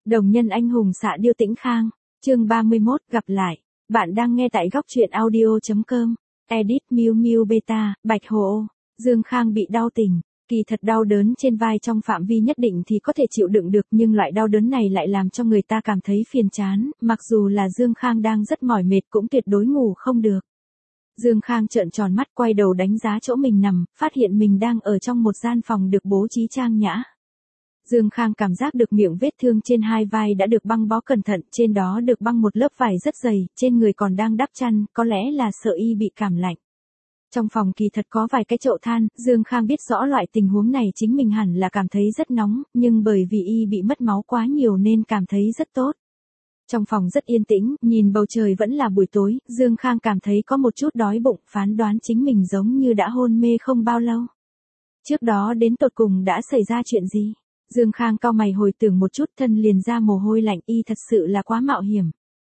Đồng nhân anh hùng xạ điêu Tĩnh Khang, chương 31, gặp lại. Bạn đang nghe tại góc truyện audio.com. Edit Miu Miu Beta, Bạch Hồ. Dương Khang bị đau tỉnh. Kỳ thật đau đớn trên vai trong phạm vi nhất định thì có thể chịu đựng được, nhưng loại đau đớn này lại làm cho người ta cảm thấy phiền chán, mặc dù là Dương Khang đang rất mỏi mệt cũng tuyệt đối ngủ không được. Dương Khang trợn tròn mắt quay đầu đánh giá chỗ mình nằm, phát hiện mình đang ở trong một gian phòng được bố trí trang nhã. Dương Khang cảm giác được miệng vết thương trên hai vai đã được băng bó cẩn thận, trên đó được băng một lớp vải rất dày, trên người còn đang đắp chăn, có lẽ là sợ y bị cảm lạnh. Trong phòng kỳ thật có vài cái chậu than, Dương Khang biết rõ loại tình huống này chính mình hẳn là cảm thấy rất nóng, nhưng bởi vì y bị mất máu quá nhiều nên cảm thấy rất tốt. Trong phòng rất yên tĩnh, nhìn bầu trời vẫn là buổi tối, Dương Khang cảm thấy có một chút đói bụng, phán đoán chính mình giống như đã hôn mê không bao lâu. Trước đó đến tột cùng đã xảy ra chuyện gì? Dương Khang cau mày hồi tưởng một chút, thân liền ra mồ hôi lạnh, y thật sự là quá mạo hiểm.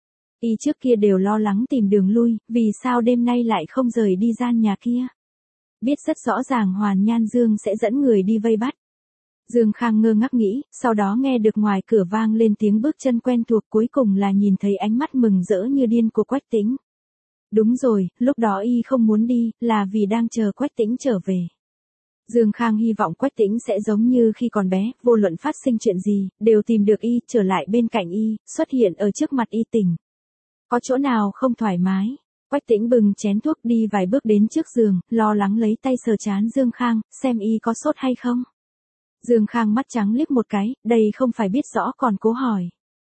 Y trước kia đều lo lắng tìm đường lui, vì sao đêm nay lại không rời đi gian nhà kia? Biết rất rõ ràng Hoàn Nhan Dương sẽ dẫn người đi vây bắt. Dương Khang ngơ ngác nghĩ, sau đó nghe được ngoài cửa vang lên tiếng bước chân quen thuộc, cuối cùng là nhìn thấy ánh mắt mừng rỡ như điên của Quách Tĩnh. Đúng rồi, lúc đó y không muốn đi, là vì đang chờ Quách Tĩnh trở về. Dương Khang hy vọng Quách Tĩnh sẽ giống như khi còn bé, vô luận phát sinh chuyện gì, đều tìm được y, trở lại bên cạnh y, xuất hiện ở trước mặt y tỉnh. Có chỗ nào không thoải mái? Quách Tĩnh bưng chén thuốc đi vài bước đến trước giường, lo lắng lấy tay sờ trán Dương Khang, xem y có sốt hay không. Dương Khang mắt trắng liếc một cái, đây không phải biết rõ còn cố hỏi.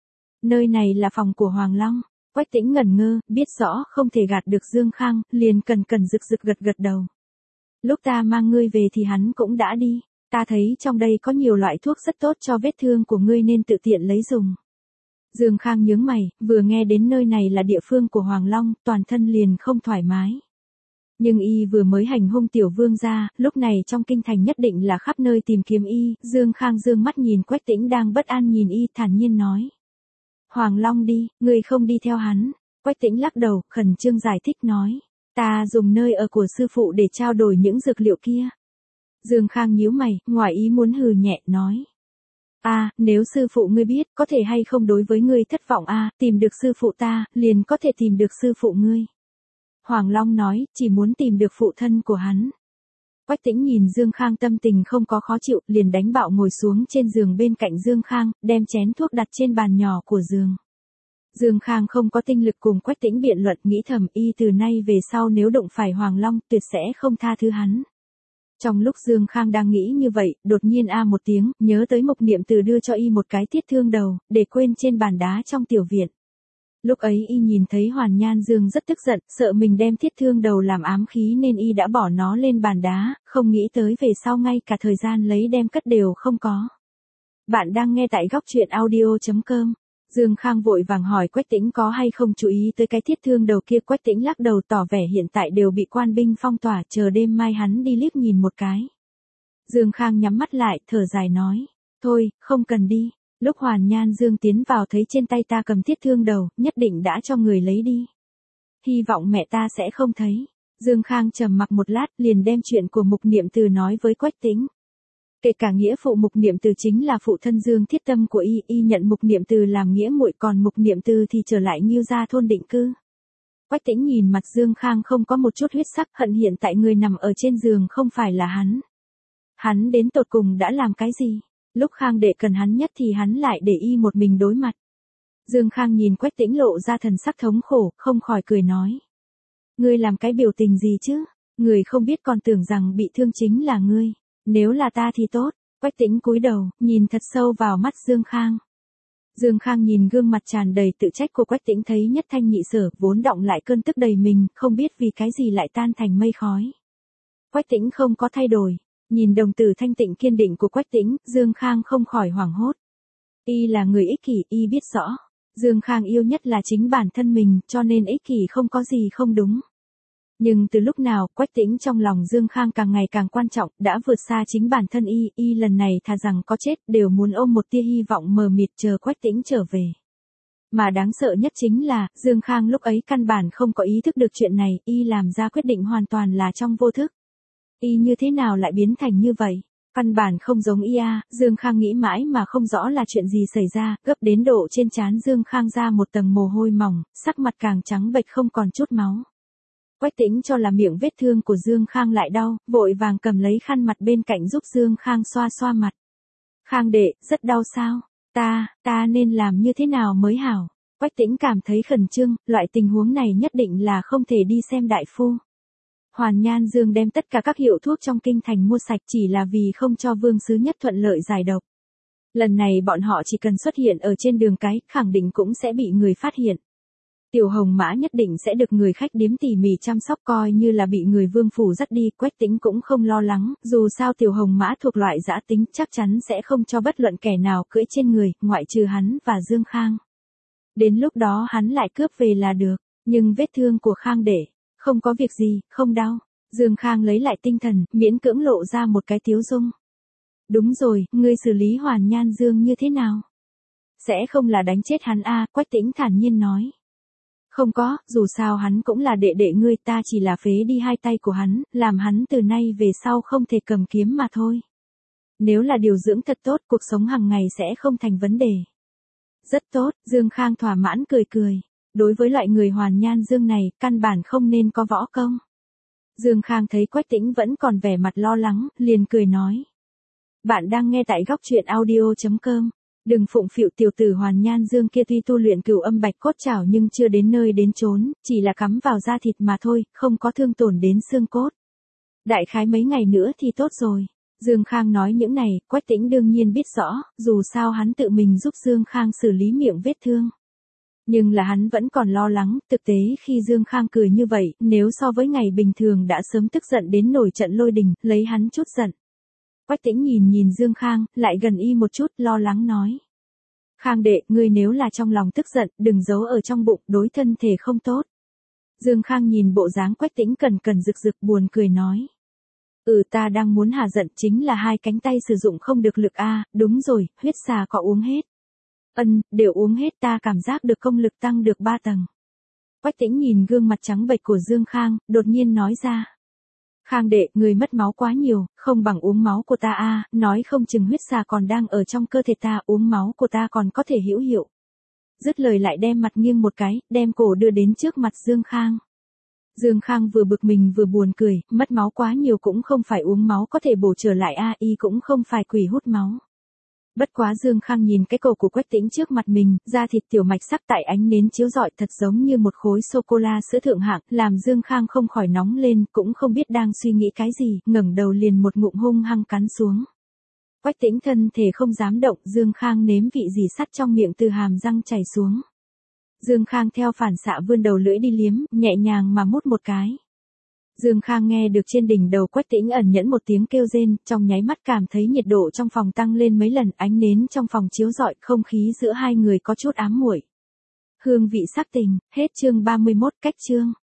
Nơi này là phòng của Hoàng Long. Quách Tĩnh ngẩn ngơ, biết rõ không thể gạt được Dương Khang, liền cần rực gật đầu. Lúc ta mang ngươi về thì hắn cũng đã đi. Ta thấy trong đây có nhiều loại thuốc rất tốt cho vết thương của ngươi nên tự tiện lấy dùng. Dương Khang nhướng mày, vừa nghe đến nơi này là địa phương của Hoàng Long, toàn thân liền không thoải mái. Nhưng y vừa mới hành hung tiểu vương gia, lúc này trong kinh thành nhất định là khắp nơi tìm kiếm y. Dương Khang dương mắt nhìn Quách Tĩnh đang bất an nhìn y, thản nhiên nói. Hoàng Long đi, ngươi không đi theo hắn. Quách Tĩnh lắc đầu, khẩn trương giải thích nói. Ta dùng nơi ở của sư phụ để trao đổi những dược liệu kia. Dương Khang nhíu mày, ngoài ý muốn hừ nhẹ, nói. Nếu sư phụ ngươi biết, có thể hay không đối với ngươi thất vọng tìm được sư phụ ta, liền có thể tìm được sư phụ ngươi. Hoàng Long nói, chỉ muốn tìm được phụ thân của hắn. Quách Tĩnh nhìn Dương Khang tâm tình không có khó chịu, liền đánh bạo ngồi xuống trên giường bên cạnh Dương Khang, đem chén thuốc đặt trên bàn nhỏ của giường. Dương Khang không có tinh lực cùng Quách Tĩnh biện luận, nghĩ thầm y từ nay về sau nếu đụng phải Hoàng Long tuyệt sẽ không tha thứ hắn. Trong lúc Dương Khang đang nghĩ như vậy, đột nhiên một tiếng, nhớ tới Mục Niệm Từ đưa cho y một cái thiết thương đầu, để quên trên bàn đá trong tiểu viện. Lúc ấy y nhìn thấy Hoàn Nhan Dương rất tức giận, sợ mình đem thiết thương đầu làm ám khí nên y đã bỏ nó lên bàn đá, không nghĩ tới về sau ngay cả thời gian lấy đem cất đều không có. Bạn đang nghe tại góc truyện audio.com. Dương Khang vội vàng hỏi Quách Tĩnh có hay không chú ý tới cái thiết thương đầu kia. Quách Tĩnh lắc đầu tỏ vẻ hiện tại đều bị quan binh phong tỏa, chờ đêm mai hắn đi liếc nhìn một cái. Dương Khang nhắm mắt lại, thở dài nói. Thôi, không cần đi. Lúc Hoàn Nhan Dương tiến vào thấy trên tay ta cầm thiết thương đầu, nhất định đã cho người lấy đi. Hy vọng mẹ ta sẽ không thấy. Dương Khang trầm mặc một lát, liền đem chuyện của Mục Niệm Từ nói với Quách Tĩnh. Kể cả nghĩa phụ Mục Niệm Từ chính là phụ thân Dương Thiết Tâm của y nhận Mục Niệm Từ làm nghĩa muội, còn Mục Niệm Từ thì trở lại Ngưu gia thôn định cư. Quách Tĩnh nhìn mặt Dương Khang không có một chút huyết sắc, hận hiện tại người nằm ở trên giường không phải là hắn. Hắn đến tột cùng đã làm cái gì? Lúc Khang đệ cần hắn nhất thì hắn lại để y một mình đối mặt. Dương Khang nhìn Quách Tĩnh lộ ra thần sắc thống khổ, không khỏi cười nói. Ngươi làm cái biểu tình gì chứ? Người không biết còn tưởng rằng bị thương chính là ngươi. Nếu là ta thì tốt. Quách Tĩnh cúi đầu, nhìn thật sâu vào mắt Dương Khang. Dương Khang nhìn gương mặt tràn đầy tự trách của Quách Tĩnh thấy nhất thanh nhị sở, vốn động lại cơn tức đầy mình, không biết vì cái gì lại tan thành mây khói. Quách Tĩnh không có thay đổi. Nhìn đồng tử thanh tịnh kiên định của Quách Tĩnh, Dương Khang không khỏi hoảng hốt. Y là người ích kỷ, y biết rõ. Dương Khang yêu nhất là chính bản thân mình, cho nên ích kỷ không có gì không đúng. Nhưng từ lúc nào, Quách Tĩnh trong lòng Dương Khang càng ngày càng quan trọng, đã vượt xa chính bản thân y lần này thà rằng có chết, đều muốn ôm một tia hy vọng mờ mịt chờ Quách Tĩnh trở về. Mà đáng sợ nhất chính là, Dương Khang lúc ấy căn bản không có ý thức được chuyện này, y làm ra quyết định hoàn toàn là trong vô thức. Y như thế nào lại biến thành như vậy? Căn bản không giống y a, Dương Khang nghĩ mãi mà không rõ là chuyện gì xảy ra, gấp đến độ trên trán Dương Khang ra một tầng mồ hôi mỏng, sắc mặt càng trắng bệch không còn chút máu. Quách Tĩnh cho là miệng vết thương của Dương Khang lại đau, vội vàng cầm lấy khăn mặt bên cạnh giúp Dương Khang xoa xoa mặt. Khang đệ, rất đau sao? Ta nên làm như thế nào mới hảo? Quách Tĩnh cảm thấy khẩn trương, loại tình huống này nhất định là không thể đi xem đại phu. Hoàn Nhan Dương đem tất cả các hiệu thuốc trong kinh thành mua sạch chỉ là vì không cho Vương Sứ Nhất thuận lợi giải độc. Lần này bọn họ chỉ cần xuất hiện ở trên đường cái, khẳng định cũng sẽ bị người phát hiện. Tiểu Hồng Mã nhất định sẽ được người khách điếm tỉ mỉ chăm sóc coi như là bị người Vương phủ dắt đi, Quách Tĩnh cũng không lo lắng, dù sao Tiểu Hồng Mã thuộc loại dã tính chắc chắn sẽ không cho bất luận kẻ nào cưỡi trên người, ngoại trừ hắn và Dương Khang. Đến lúc đó hắn lại cướp về là được, nhưng vết thương của Khang đệ, không có việc gì, không đau. Dương Khang lấy lại tinh thần, miễn cưỡng lộ ra một cái tiếu dung. Đúng rồi, ngươi xử lý Hoàn Nhan Dương như thế nào? Sẽ không là đánh chết hắn a, Quách Tĩnh thản nhiên nói. Không có, dù sao hắn cũng là đệ đệ ngươi, ta chỉ là phế đi hai tay của hắn, làm hắn từ nay về sau không thể cầm kiếm mà thôi. Nếu là điều dưỡng thật tốt, cuộc sống hàng ngày sẽ không thành vấn đề. Rất tốt, Dương Khang thỏa mãn cười cười. Đối với loại người Hoàn Nhan Dương này, căn bản không nên có võ công. Dương Khang thấy Quách Tĩnh vẫn còn vẻ mặt lo lắng, liền cười nói. Bạn đang nghe tại góc truyện audio.com. Đừng phụng phịu tiểu tử Hoàn Nhan Dương kia tuy tu luyện cửu âm bạch cốt trảo nhưng chưa đến nơi đến chốn, chỉ là cắm vào da thịt mà thôi, không có thương tổn đến xương cốt. Đại khái mấy ngày nữa thì tốt rồi. Dương Khang nói những này, Quách Tĩnh đương nhiên biết rõ, dù sao hắn tự mình giúp Dương Khang xử lý miệng vết thương. Nhưng là hắn vẫn còn lo lắng, thực tế khi Dương Khang cười như vậy, nếu so với ngày bình thường đã sớm tức giận đến nổi trận lôi đình, lấy hắn chút giận. Quách Tĩnh nhìn Dương Khang, lại gần y một chút, lo lắng nói. Khang đệ, ngươi nếu là trong lòng tức giận, đừng giấu ở trong bụng, đối thân thể không tốt. Dương Khang nhìn bộ dáng Quách Tĩnh cần rực rực buồn cười nói. Ta đang muốn hà giận chính là hai cánh tay sử dụng không được lực a, đúng rồi, huyết xà có uống hết. Đều uống hết, ta cảm giác được công lực tăng được 3 tầng. Quách Tĩnh nhìn gương mặt trắng bệch của Dương Khang, đột nhiên nói ra. Khang đệ, người mất máu quá nhiều, không bằng uống máu của ta a, nói không chừng huyết xà còn đang ở trong cơ thể ta, uống máu của ta còn có thể hữu hiệu. Dứt lời lại đem mặt nghiêng một cái, đem cổ đưa đến trước mặt Dương Khang. Dương Khang vừa bực mình vừa buồn cười, mất máu quá nhiều cũng không phải uống máu có thể bổ trở lại a, y cũng không phải quỷ hút máu. Bất quá Dương Khang nhìn cái cổ của Quách Tĩnh trước mặt mình, da thịt tiểu mạch sắc tại ánh nến chiếu rọi thật giống như một khối sô-cô-la sữa thượng hạng, làm Dương Khang không khỏi nóng lên, cũng không biết đang suy nghĩ cái gì, ngẩng đầu liền một ngụm hung hăng cắn xuống. Quách Tĩnh thân thể không dám động, Dương Khang nếm vị gì sắt trong miệng từ hàm răng chảy xuống. Dương Khang theo phản xạ vươn đầu lưỡi đi liếm, nhẹ nhàng mà mút một cái. Dương Khang nghe được trên đỉnh đầu Quách Tĩnh ẩn nhẫn một tiếng kêu rên, trong nháy mắt cảm thấy nhiệt độ trong phòng tăng lên mấy lần, ánh nến trong phòng chiếu rọi, không khí giữa hai người có chút ám muội. Hương vị sắc tình, hết chương 31, cách chương.